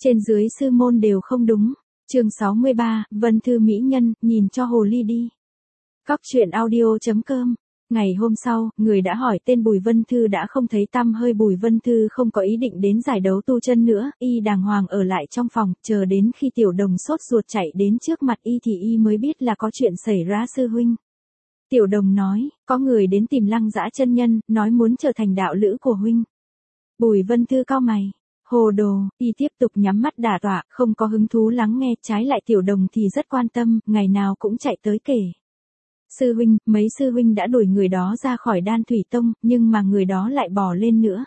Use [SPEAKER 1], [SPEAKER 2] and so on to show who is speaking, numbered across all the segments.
[SPEAKER 1] Trên dưới sư môn đều không đúng. Chương 63, Vân Thư mỹ nhân, nhìn cho hồ ly đi. Cóc truyện audio.com. Ngày hôm sau, người đã hỏi tên Bùi Vân Thư đã không thấy tăm hơi. Bùi Vân Thư không có ý định đến giải đấu tu chân nữa, y đàng hoàng ở lại trong phòng, chờ đến khi Tiểu Đồng sốt ruột chạy đến trước mặt y thì y mới biết là có chuyện xảy ra sư huynh. Tiểu Đồng nói, có người đến tìm Lăng Dã chân nhân, nói muốn trở thành đạo lữ của huynh. Bùi Vân Thư cau mày. Hồ đồ, y tiếp tục nhắm mắt đả tọa, không có hứng thú lắng nghe, trái lại Tiểu Đồng thì rất quan tâm, ngày nào cũng chạy tới kể. Sư huynh, mấy sư huynh đã đuổi người đó ra khỏi Đan Thủy Tông, nhưng mà người đó lại bỏ lên nữa.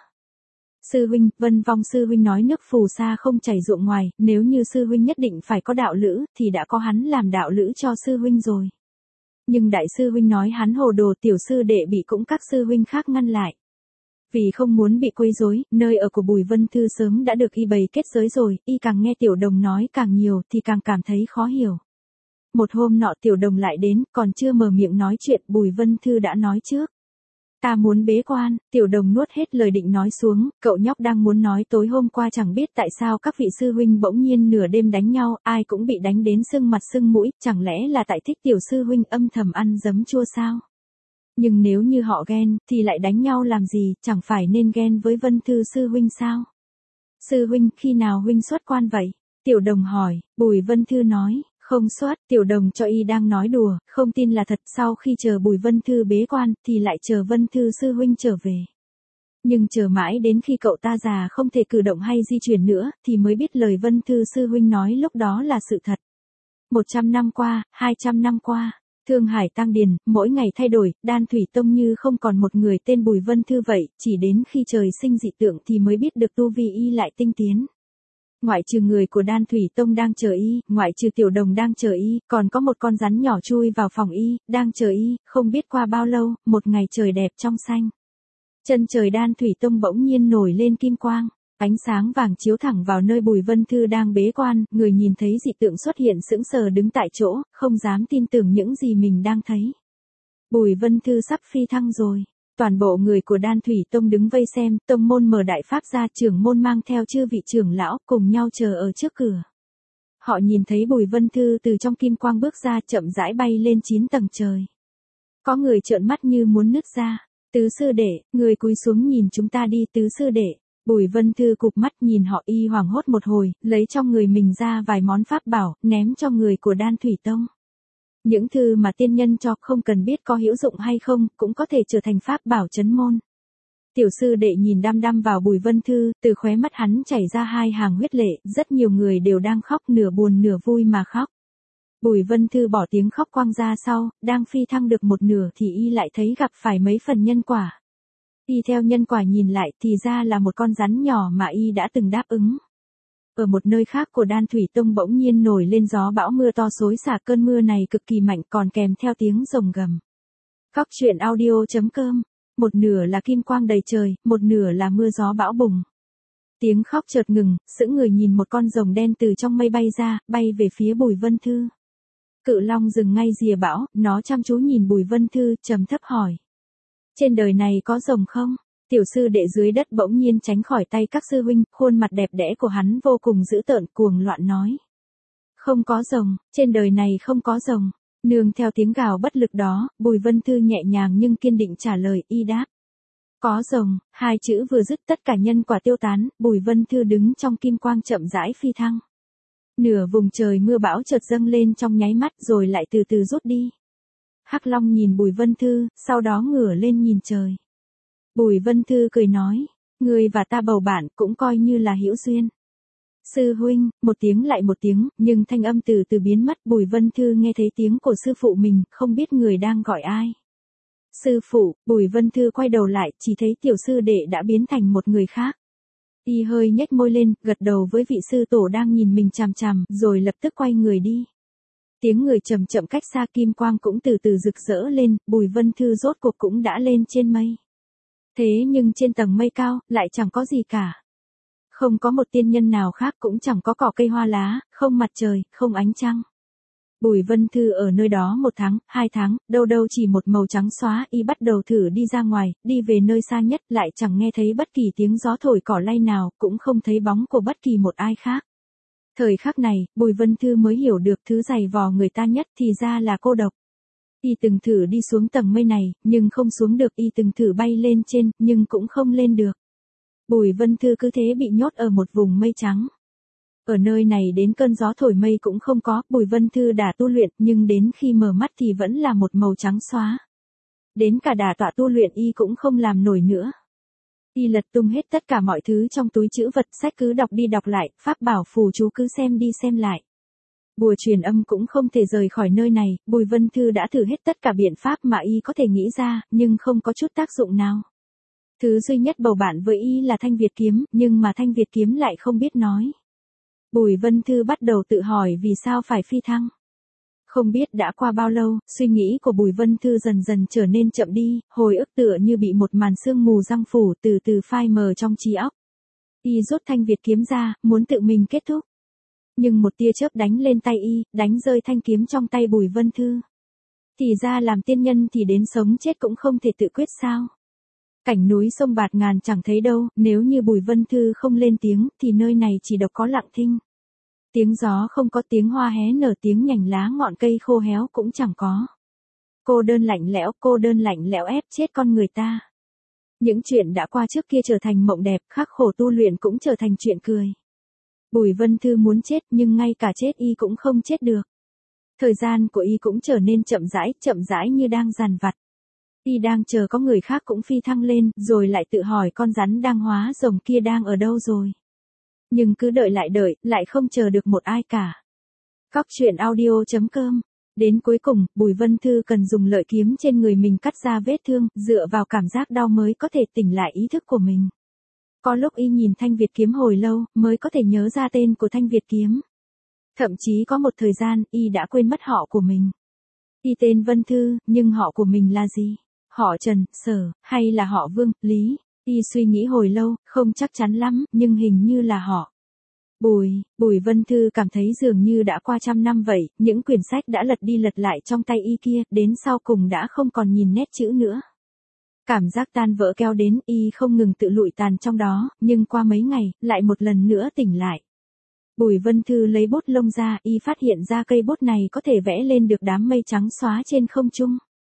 [SPEAKER 1] Sư huynh, Vân Vong sư huynh nói nước phù sa không chảy ruộng ngoài, nếu như sư huynh nhất định phải có đạo lữ, thì đã có hắn làm đạo lữ cho sư huynh rồi. Nhưng đại sư huynh nói hắn hồ đồ, tiểu sư đệ bị cũng các sư huynh khác ngăn lại. Vì không muốn bị quấy rối, nơi ở của Bùi Vân Thư sớm đã được y bày kết giới rồi, y càng nghe Tiểu Đồng nói càng nhiều thì càng cảm thấy khó hiểu. Một hôm nọ Tiểu Đồng lại đến, còn chưa mở miệng nói chuyện, Bùi Vân Thư đã nói trước. Ta muốn bế quan. Tiểu Đồng nuốt hết lời định nói xuống, cậu nhóc đang muốn nói tối hôm qua chẳng biết tại sao các vị sư huynh bỗng nhiên nửa đêm đánh nhau, ai cũng bị đánh đến sưng mặt sưng mũi, chẳng lẽ là tại thích tiểu sư huynh âm thầm ăn giấm chua sao? Nhưng nếu như họ ghen, thì lại đánh nhau làm gì, chẳng phải nên ghen với Vân Thư sư huynh sao? Sư huynh, khi nào huynh xuất quan vậy? Tiểu Đồng hỏi. Bùi Vân Thư nói, không xuất. Tiểu Đồng cho y đang nói đùa, không tin là thật. Sau khi chờ Bùi Vân Thư bế quan, thì lại chờ Vân Thư sư huynh trở về. Nhưng chờ mãi đến khi cậu ta già không thể cử động hay di chuyển nữa, thì mới biết lời Vân Thư sư huynh nói lúc đó là sự thật. 100 năm qua, 200 năm qua, Thương Hải tăng điền, mỗi ngày thay đổi, Đan Thủy Tông như không còn một người tên Bùi Vân Thư vậy, chỉ đến khi trời sinh dị tượng thì mới biết được tu vi y lại tinh tiến. Ngoại trừ người của Đan Thủy Tông đang chờ y, ngoại trừ Tiểu Đồng đang chờ y, còn có một con rắn nhỏ chui vào phòng y, đang chờ y, không biết qua bao lâu, một ngày trời đẹp trong xanh. Chân trời Đan Thủy Tông bỗng nhiên nổi lên kim quang. Ánh sáng vàng chiếu thẳng vào nơi Bùi Vân Thư đang bế quan, người nhìn thấy dị tượng xuất hiện sững sờ đứng tại chỗ, không dám tin tưởng những gì mình đang thấy. Bùi Vân Thư sắp phi thăng rồi. Toàn bộ người của Đan Thủy Tông đứng vây xem, tông môn mở đại pháp ra, trưởng môn mang theo chư vị trưởng lão, cùng nhau chờ ở trước cửa. Họ nhìn thấy Bùi Vân Thư từ trong kim quang bước ra, chậm rãi bay lên 9 tầng trời. Có người trợn mắt như muốn nứt ra. Tứ sư đệ, người cúi xuống nhìn chúng ta đi, tứ sư đệ. Bùi Vân Thư cụp mắt nhìn họ, y hoảng hốt một hồi, lấy trong người mình ra vài món pháp bảo, ném cho người của Đan Thủy Tông. Những thư mà tiên nhân cho không cần biết có hữu dụng hay không, cũng có thể trở thành pháp bảo trấn môn. Tiểu sư đệ nhìn đăm đăm vào Bùi Vân Thư, từ khóe mắt hắn chảy ra hai hàng huyết lệ, rất nhiều người đều đang khóc, nửa buồn nửa vui mà khóc. Bùi Vân Thư bỏ tiếng khóc quang ra sau, đang phi thăng được một nửa thì y lại thấy gặp phải mấy phần nhân quả. Y theo nhân quả nhìn lại thì ra là một con rắn nhỏ mà y đã từng đáp ứng. Ở một nơi khác của Đan Thủy Tông bỗng nhiên nổi lên gió bão mưa to xối xả, cơn mưa này cực kỳ mạnh còn kèm theo tiếng rồng gầm. Cóc truyện audio.com. Một nửa là kim quang đầy trời, một nửa là mưa gió bão bùng. Tiếng khóc chợt ngừng, sững người nhìn một con rồng đen từ trong mây bay ra, bay về phía Bùi Vân Thư. Cự long dừng ngay rìa bão, nó chăm chú nhìn Bùi Vân Thư, trầm thấp hỏi. Trên đời này có rồng không? Tiểu sư đệ dưới đất bỗng nhiên tránh khỏi tay các sư huynh, khuôn mặt đẹp đẽ của hắn vô cùng dữ tợn, cuồng loạn nói. Không có rồng, trên đời này không có rồng. Nương theo tiếng gào bất lực đó, Bùi Vân Thư nhẹ nhàng nhưng kiên định trả lời, y đáp. Có rồng. Hai chữ vừa dứt tất cả nhân quả tiêu tán, Bùi Vân Thư đứng trong kim quang chậm rãi phi thăng. Nửa vùng trời mưa bão chợt dâng lên trong nháy mắt rồi lại từ từ rút đi. Hắc Long nhìn Bùi Vân Thư, sau đó ngửa lên nhìn trời. Bùi Vân Thư cười nói, ngươi và ta bầu bạn cũng coi như là hữu duyên. Sư huynh, một tiếng lại một tiếng, nhưng thanh âm từ từ biến mất. Bùi Vân Thư nghe thấy tiếng của sư phụ mình, không biết người đang gọi ai. Sư phụ. Bùi Vân Thư quay đầu lại, chỉ thấy tiểu sư đệ đã biến thành một người khác. Y hơi nhếch môi lên, gật đầu với vị sư tổ đang nhìn mình chằm chằm, rồi lập tức quay người đi. Tiếng người chậm chậm cách xa, kim quang cũng từ từ rực rỡ lên, Bùi Vân Thư rốt cuộc cũng đã lên trên mây. Thế nhưng trên tầng mây cao, lại chẳng có gì cả. Không có một tiên nhân nào khác, cũng chẳng có cỏ cây hoa lá, không mặt trời, không ánh trăng. Bùi Vân Thư ở nơi đó 1 tháng, 2 tháng, đâu đâu chỉ một màu trắng xóa, y bắt đầu thử đi ra ngoài, đi về nơi xa nhất, lại chẳng nghe thấy bất kỳ tiếng gió thổi cỏ lay nào, cũng không thấy bóng của bất kỳ một ai khác. Thời khắc này, Bùi Vân Thư mới hiểu được thứ dày vò người ta nhất thì ra là cô độc. Y từng thử đi xuống tầng mây này, nhưng không xuống được, y từng thử bay lên trên, nhưng cũng không lên được. Bùi Vân Thư cứ thế bị nhốt ở một vùng mây trắng. Ở nơi này đến cơn gió thổi mây cũng không có, Bùi Vân Thư đã tu luyện, nhưng đến khi mở mắt thì vẫn là một màu trắng xóa. Đến cả đả tọa tu luyện y cũng không làm nổi nữa. Y lật tung hết tất cả mọi thứ trong túi trữ vật, sách cứ đọc đi đọc lại, pháp bảo phù chú cứ xem đi xem lại. Bùa truyền âm cũng không thể rời khỏi nơi này, Bùi Vân Thư đã thử hết tất cả biện pháp mà y có thể nghĩ ra, nhưng không có chút tác dụng nào. Thứ duy nhất bầu bạn với y là Thanh Việt kiếm, nhưng mà Thanh Việt kiếm lại không biết nói. Bùi Vân Thư bắt đầu tự hỏi vì sao phải phi thăng. Không biết đã qua bao lâu, suy nghĩ của Bùi Vân Thư dần dần trở nên chậm đi, hồi ức tựa như bị một màn sương mù giăng phủ từ từ phai mờ trong trí óc. Y rút Thanh Việt kiếm ra, muốn tự mình kết thúc. Nhưng một tia chớp đánh lên tay y, đánh rơi thanh kiếm trong tay Bùi Vân Thư. Thì ra làm tiên nhân thì đến sống chết cũng không thể tự quyết sao. Cảnh núi sông bạt ngàn chẳng thấy đâu, nếu như Bùi Vân Thư không lên tiếng, thì nơi này chỉ độc có lặng thinh. Tiếng gió không có, tiếng hoa hé nở, tiếng nhành lá ngọn cây khô héo cũng chẳng có. Cô đơn lạnh lẽo ép chết con người ta. Những chuyện đã qua trước kia trở thành mộng đẹp, khắc khổ tu luyện cũng trở thành chuyện cười. Bùi Vân Thư muốn chết nhưng ngay cả chết y cũng không chết được. Thời gian của y cũng trở nên chậm rãi như đang dằn vặt. Y đang chờ có người khác cũng phi thăng lên, rồi lại tự hỏi con rắn đang hóa rồng kia đang ở đâu rồi. Nhưng cứ đợi, lại không chờ được một ai cả. Cóc truyện audio.com. Đến cuối cùng, Bùi Vân Thư cần dùng lợi kiếm trên người mình cắt ra vết thương, dựa vào cảm giác đau mới có thể tỉnh lại ý thức của mình. Có lúc y nhìn Thanh Việt kiếm hồi lâu, mới có thể nhớ ra tên của Thanh Việt kiếm. Thậm chí có một thời gian, y đã quên mất họ của mình. Y tên Vân Thư, nhưng họ của mình là gì? Họ Trần, Sở, hay là họ Vương, Lý? Y suy nghĩ hồi lâu, không chắc chắn lắm, nhưng hình như là họ. Bùi Vân Thư cảm thấy dường như đã qua 100 năm vậy, những quyển sách đã lật đi lật lại trong tay y kia, đến sau cùng đã không còn nhìn nét chữ nữa. Cảm giác tan vỡ kéo đến, y không ngừng tự lụi tàn trong đó, nhưng qua mấy ngày, lại một lần nữa tỉnh lại. Bùi Vân Thư lấy bút lông ra, y phát hiện ra cây bút này có thể vẽ lên được đám mây trắng xóa trên không trung.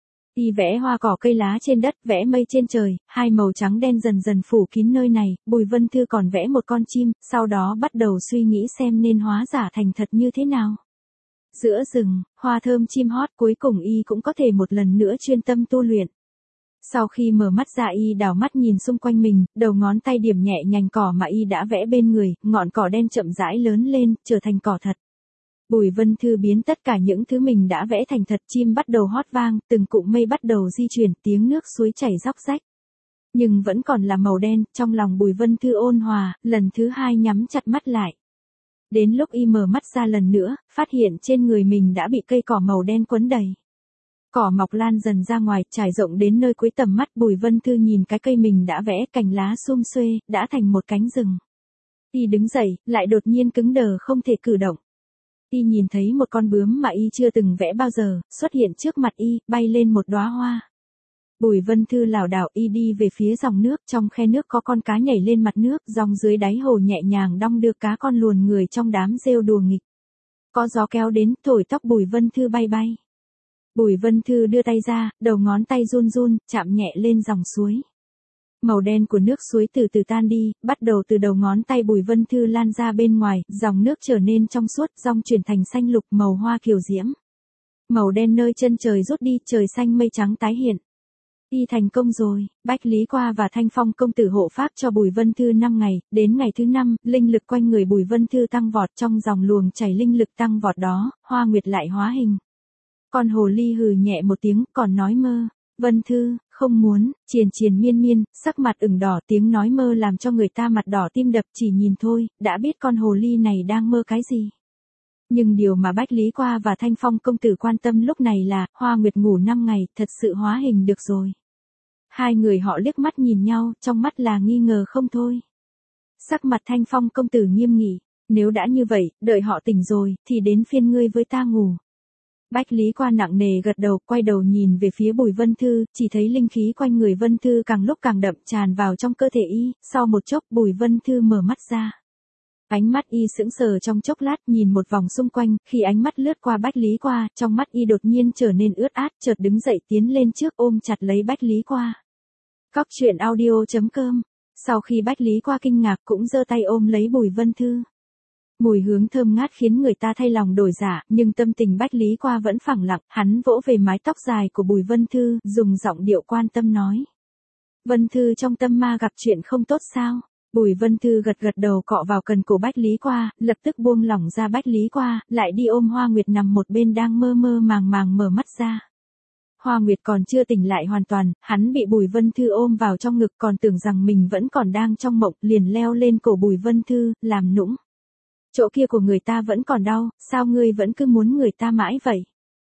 [SPEAKER 1] Y vẽ hoa cỏ cây lá trên đất, vẽ mây trên trời, hai màu trắng đen dần dần phủ kín nơi này, Bùi Vân Thư còn vẽ một con chim, sau đó bắt đầu suy nghĩ xem nên hóa giả thành thật như thế nào. Giữa rừng, hoa thơm chim hót, cuối cùng y cũng có thể một lần nữa chuyên tâm tu luyện. Sau khi mở mắt ra y đảo mắt nhìn xung quanh mình, đầu ngón tay điểm nhẹ nhành cỏ mà y đã vẽ bên người, ngọn cỏ đen chậm rãi lớn lên, trở thành cỏ thật. Bùi Vân Thư biến tất cả những thứ mình đã vẽ thành thật, chim bắt đầu hót vang, từng cụm mây bắt đầu di chuyển, tiếng nước suối chảy róc rách. Nhưng vẫn còn là màu đen, trong lòng Bùi Vân Thư ôn hòa, lần thứ hai nhắm chặt mắt lại. Đến lúc y mở mắt ra lần nữa, phát hiện trên người mình đã bị cây cỏ màu đen quấn đầy. Cỏ mọc lan dần ra ngoài, trải rộng đến nơi cuối tầm mắt, Bùi Vân Thư nhìn cái cây mình đã vẽ, cành lá sum xuê, đã thành một cánh rừng. Y đứng dậy, lại đột nhiên cứng đờ không thể cử động. Y nhìn thấy một con bướm mà y chưa từng vẽ bao giờ, xuất hiện trước mặt y, bay lên một đóa hoa. Bùi Vân Thư lảo đảo y đi về phía dòng nước, trong khe nước có con cá nhảy lên mặt nước, dòng dưới đáy hồ nhẹ nhàng đong đưa cá con luồn người trong đám rêu đùa nghịch. Có gió kéo đến, thổi tóc Bùi Vân Thư bay bay. Bùi Vân Thư đưa tay ra, đầu ngón tay run run, chạm nhẹ lên dòng suối. Màu đen của nước suối từ từ tan đi, bắt đầu từ đầu ngón tay Bùi Vân Thư lan ra bên ngoài, dòng nước trở nên trong suốt, dòng chuyển thành xanh lục, màu hoa kiều diễm. Màu đen nơi chân trời rút đi, trời xanh mây trắng tái hiện. Y thành công rồi, Bách Lý Qua và Thanh Phong công tử hộ pháp cho Bùi Vân Thư 5 ngày, đến ngày thứ 5, linh lực quanh người Bùi Vân Thư tăng vọt, trong dòng luồng chảy linh lực tăng vọt đó, Hoa Nguyệt lại hóa hình. Con hồ ly hừ nhẹ một tiếng, còn nói mơ. Vân Thư, không muốn, triền miên, sắc mặt ửng đỏ, tiếng nói mơ làm cho người ta mặt đỏ tim đập, chỉ nhìn thôi, đã biết con hồ ly này đang mơ cái gì. Nhưng điều mà Bách Lý Qua và Thanh Phong công tử quan tâm lúc này là, Hoa Nguyệt ngủ 5 ngày, thật sự hóa hình được rồi. Hai người họ liếc mắt nhìn nhau, trong mắt là nghi ngờ không thôi. Sắc mặt Thanh Phong công tử nghiêm nghị, nếu đã như vậy, đợi họ tỉnh rồi, thì đến phiên ngươi với ta ngủ. Bách Lý Qua nặng nề gật đầu, quay đầu nhìn về phía Bùi Vân Thư, chỉ thấy linh khí quanh người Vân Thư càng lúc càng đậm tràn vào trong cơ thể y, sau một chốc Bùi Vân Thư mở mắt ra. Ánh mắt y sững sờ trong chốc lát, nhìn một vòng xung quanh, khi ánh mắt lướt qua Bách Lý Qua, trong mắt y đột nhiên trở nên ướt át, chợt đứng dậy tiến lên trước ôm chặt lấy Bách Lý Qua. Cóc truyện audio.com. Sau khi Bách Lý Qua kinh ngạc cũng giơ tay ôm lấy Bùi Vân Thư. Mùi hướng thơm ngát khiến người ta thay lòng đổi dạ, nhưng tâm tình Bách Lý Qua vẫn phẳng lặng, hắn vỗ về mái tóc dài của Bùi Vân Thư, dùng giọng điệu quan tâm nói. Vân Thư trong tâm ma gặp chuyện không tốt sao? Bùi Vân Thư gật gật đầu cọ vào cần cổ Bách Lý Qua, lập tức buông lỏng ra Bách Lý Qua, lại đi ôm Hoa Nguyệt nằm một bên đang mơ mơ màng màng mở mắt ra. Hoa Nguyệt còn chưa tỉnh lại hoàn toàn, hắn bị Bùi Vân Thư ôm vào trong ngực còn tưởng rằng mình vẫn còn đang trong mộng, liền leo lên cổ Bùi Vân Thư, làm nũng. Chỗ kia của người ta vẫn còn đau, sao ngươi vẫn cứ muốn người ta mãi vậy?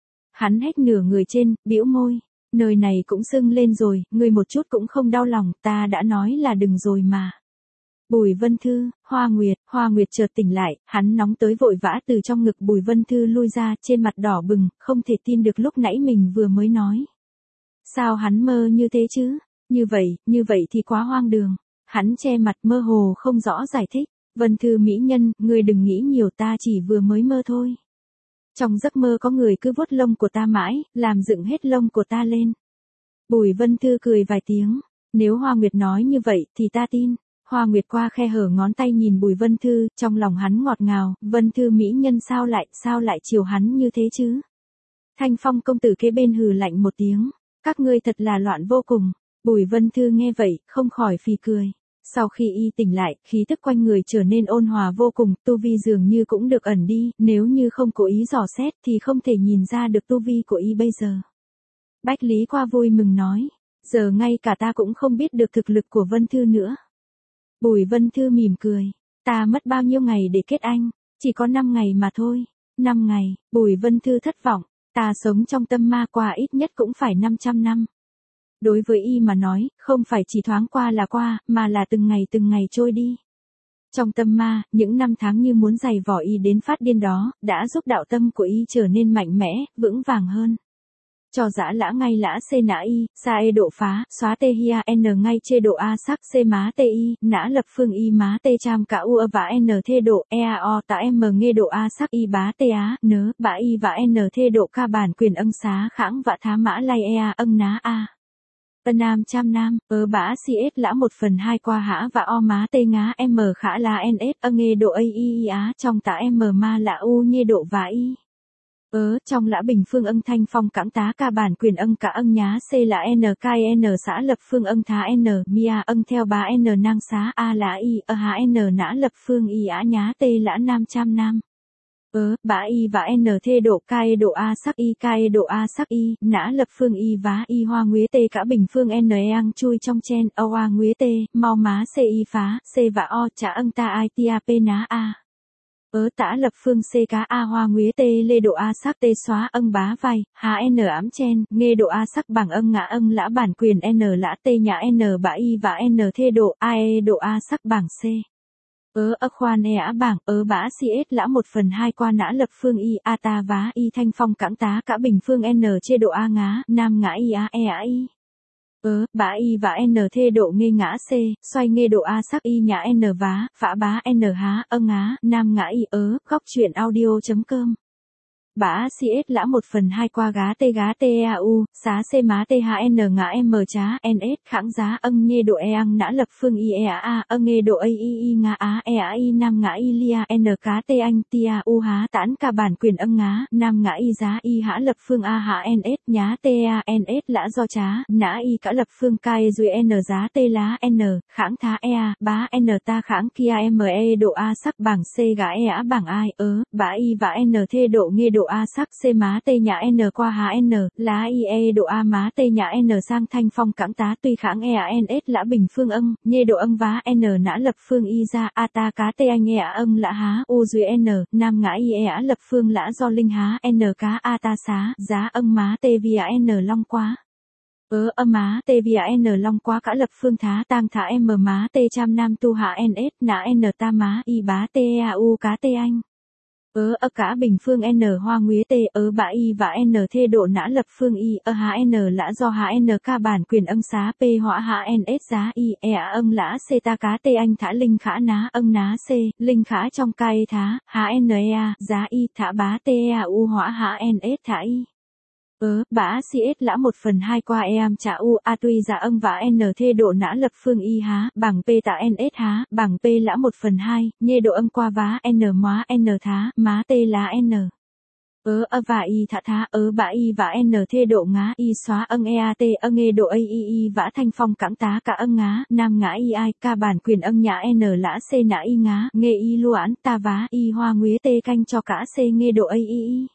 [SPEAKER 1] Hắn hét nửa người trên, bĩu môi. Nơi này cũng sưng lên rồi, ngươi một chút cũng không đau lòng, ta đã nói là đừng rồi mà. Bùi Vân Thư, Hoa Nguyệt chợt tỉnh lại, hắn nóng tới vội vã từ trong ngực Bùi Vân Thư lui ra, trên mặt đỏ bừng, không thể tin được lúc nãy mình vừa mới nói. Sao hắn mơ như thế chứ? Như vậy thì quá hoang đường. Hắn che mặt mơ hồ không rõ giải thích. Vân Thư mỹ nhân, ngươi đừng nghĩ nhiều, ta chỉ vừa mới mơ thôi. Trong giấc mơ có người cứ vuốt lông của ta mãi, làm dựng hết lông của ta lên. Bùi Vân Thư cười vài tiếng. Nếu Hoa Nguyệt nói như vậy thì ta tin. Hoa Nguyệt qua khe hở ngón tay nhìn Bùi Vân Thư, trong lòng hắn ngọt ngào, Vân Thư mỹ nhân sao lại chiều hắn như thế chứ? Thanh Phong công tử kế bên hừ lạnh một tiếng, các ngươi thật là loạn vô cùng. Bùi Vân Thư nghe vậy, không khỏi phì cười. Sau khi y tỉnh lại, khí tức quanh người trở nên ôn hòa vô cùng, tu vi dường như cũng được ẩn đi, nếu như không cố ý dò xét thì không thể nhìn ra được tu vi của y bây giờ. Bách Lý Qua vui mừng nói, giờ ngay cả ta cũng không biết được thực lực của Vân Thư nữa. Bùi Vân Thư mỉm cười, ta mất bao nhiêu ngày để kết anh, chỉ có 5 ngày mà thôi. 5 ngày, Bùi Vân Thư thất vọng, ta sống trong tâm ma qua ít nhất cũng phải 500 năm. Đối với y mà nói, không phải chỉ thoáng qua là qua, mà là từng ngày trôi đi. Trong tâm ma, những năm tháng như muốn giày vò y đến phát điên đó, đã giúp đạo tâm của y trở nên mạnh mẽ, vững vàng hơn. Cho dã lã ngay lã xê nã y, sa e độ phá, xóa tê hia n ngay chê độ a sắc xê má tê y, nã lập phương y má tê cham cả u và n thê độ e a o tạ m nghe độ a sắc y bá tê á, nớ, bá y và n thê độ ca bản quyền ân xá khãng vạ thá mã lay e a ân ná a. Tân nam cham nam, bã si ết lã 1/2 qua hã và o má tê ngá m khả la n s nghe độ a y á trong tạ m ma lạ u nhê độ và y. Trong lã bình phương ân thanh phong cãng tá ca bản quyền ân cả ân nhá c là n kai n xã lập phương ân thá n mia ân theo bá n nang xá a lã y há n nã lập phương y á nhá t lã nam cham nam. Bá y và n thê độ kai độ a sắc y kai độ a sắc y nã lập phương y vá y hoa nguế t cả bình phương n eang chui trong chen o hoa nguế t mau má c y phá c và o trả ân ta ai tia p ná a. Tả lập phương c cá a hoa nguế t lê độ a sắc t xóa ân bá vai, há n ám chen, nghe độ a sắc bằng ân ngã ân lã bản quyền n lã t nhã n bá y và n thê độ a e độ a sắc bảng c. Khoan e á bảng, bã si ết lã 1/2 qua nã lập phương y a ta vá y thanh phong cãng tá cả bình phương n chê độ a ngá, nam ngã y a e á y. Bá y và n thê độ nghe ngã c, xoay nghe độ a sắc y nhã n vá, phả bá n há, ân á, nam ngã y góc truyện audio.com. Bã si ết lã 1/2 qua gá t e a u, xá c má t h n ngã m chá n s khãng giá ân nhê độ e ăn nã lập phương y e a ân nghe độ a y ngã á e á y nam ngã y lia n cá t anh tia u há tán cả bản quyền ân ngá, nam ngã y giá y hã lập phương a há n s nhá t a n s lã do chá, nã y cả lập phương cai duy n giá t lá n, khãng thá e a, bá n ta khãng kia m e độ a sắc bảng c gã e á bảng ai, bá y và n thê độ nghe độ a sắc c má t nhã n qua há n, lá y e độ a má t nhã n sang thanh phong cãng tá tuy khãng e a n s lã bình phương ân, nhê độ ân vá n nã lập phương y ra a ta cá t anh e a ân lã há u duy n, nam ngã y e á lập phương lã do linh há n cá a ta xá, giá ân má t via n long quá. Âm má t via n long quá cả lập phương thá tang thả m má t cham nam tu hạ n s nã n ta má y bá t e a u cá t anh. Cả bình phương n hoa nguyế t bạ y và n thê độ nã lập phương y há n lã do há n ca bản quyền ân xá p họa há n s giá y ân lã c ta cá t anh thả linh khả ná ân ná c linh khả trong ca e thá há n giá y thả bá t u họa há n s thả y bả cs lã 1/2 qua em trả u a tuy giả ân và n thê độ nã lập phương y há bằng p tạ ns há bằng p lã 1/2 nhê độ ân qua vá n móa n thá má t là n và y thả thá bả y và n thê độ ngá y xóa ân eat nghe độ a y vã thanh phong cẳng tá cả ân ngá nam ngã y ai ca bản quyền ân nhã n lã c nã y ngá nghe y luãn ta vá y hoa nguyế t canh cho cả c nghe độ a y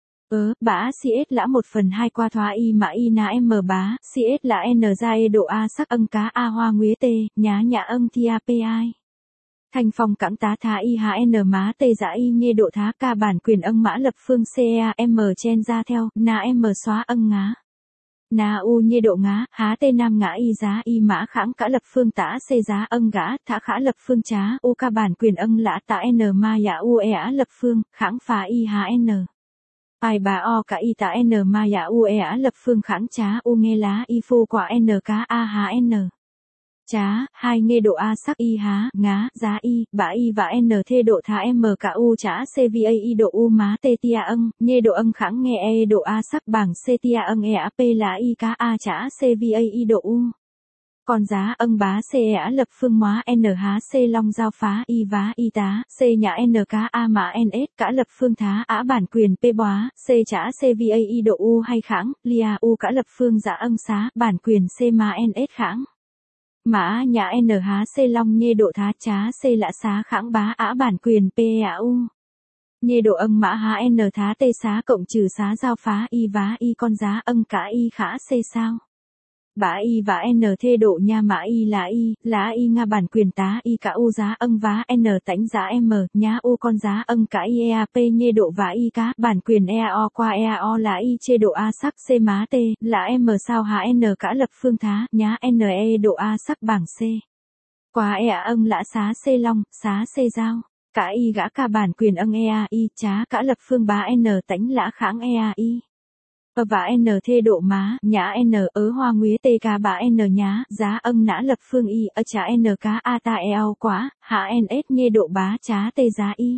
[SPEAKER 1] bả cs lã 1/2 qua thoá y mã y ná m bá cs là n ra e độ a sắc ân cá a hoa nguyế t nhá nhã ân thi a p i thanh phong cẳng tá thá y há n má t giả y nhê độ thá ca bản quyền ân mã lập phương c m chen ra theo na m xóa ân ngá na u nhê độ ngá há t nam ngã y giá y mã khẳng cả lập phương tả c giá ân gã thả khả lập phương trá u ca bản quyền ân lã tả n ma dạ u á lập phương khẳng phá y há n ai bà o cả y tạ n ma dạ u lập phương khẳng trá u nghe lá y phu quả n cá a há n trá hai nghe độ a sắc y há ngá giá y bả y và n thê độ thá m cả u trá c v a y độ u má t tia ân nhê độ ân khẳng nghe e độ a sắc bằng c tia ân p là y cá a trá c v a y độ u còn giá ân bá c lập phương móa n há c long giao phá y vá y tá c nhã n cá a mã n s cả lập phương thá bản quyền p bóa c trả c v a y độ u hay khẳng lia u cả lập phương giả ân xá bản quyền c mã n s khẳng mã nhã n há c long nhê độ thá trá c lã xá khẳng bá bản quyền p u nhê độ ân mã há n thá t xá cộng trừ xá giao phá y vá y con giá ân cả y khả c sao bả y và n thê độ nha mã y là y nga bản quyền tá y cả u giá ân vá n tánh giá m nhá u con giá ân cả y p nhê độ và y cá bản quyền o qua o là y chê độ a sắc c má t là m sao há n cả lập phương thá nhá n độ a sắc bảng c qua ân lã xá c long xá c giao cả y gã ca bản quyền ân y trá cả lập phương bá n tánh lã kháng y và n thê độ má nhã n hoa nguyế t ca bá n nhá giá ân nã lập phương y trả n cá a ta eo quá hạ n s nhê độ bá trá t giá y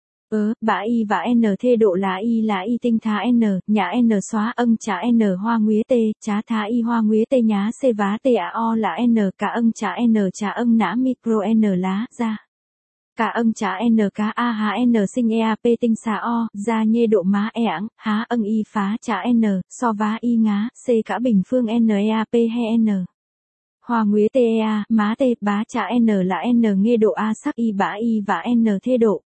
[SPEAKER 1] bá y và n thê độ là y tinh thá n nhã n xóa ân trả n hoa nguyế t trá thá y hoa nguyế t nhá c vá t o là n cả ân trả ân nã micro n lá ra cả ân trả n cá a há n sinh p tinh xà o ra nhê độ má ảng há ân y phá trả n so vá y ngá c cả bình phương n p hay n hoa nguyế t má t bá trả n là n nghe độ a sắc y bả y và n thê độ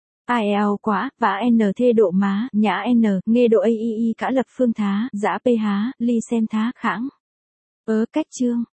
[SPEAKER 1] eo quá và n thê độ má nhã n nghe độ a y cả lập phương thá giả p há ly xem thá khẳng cách chương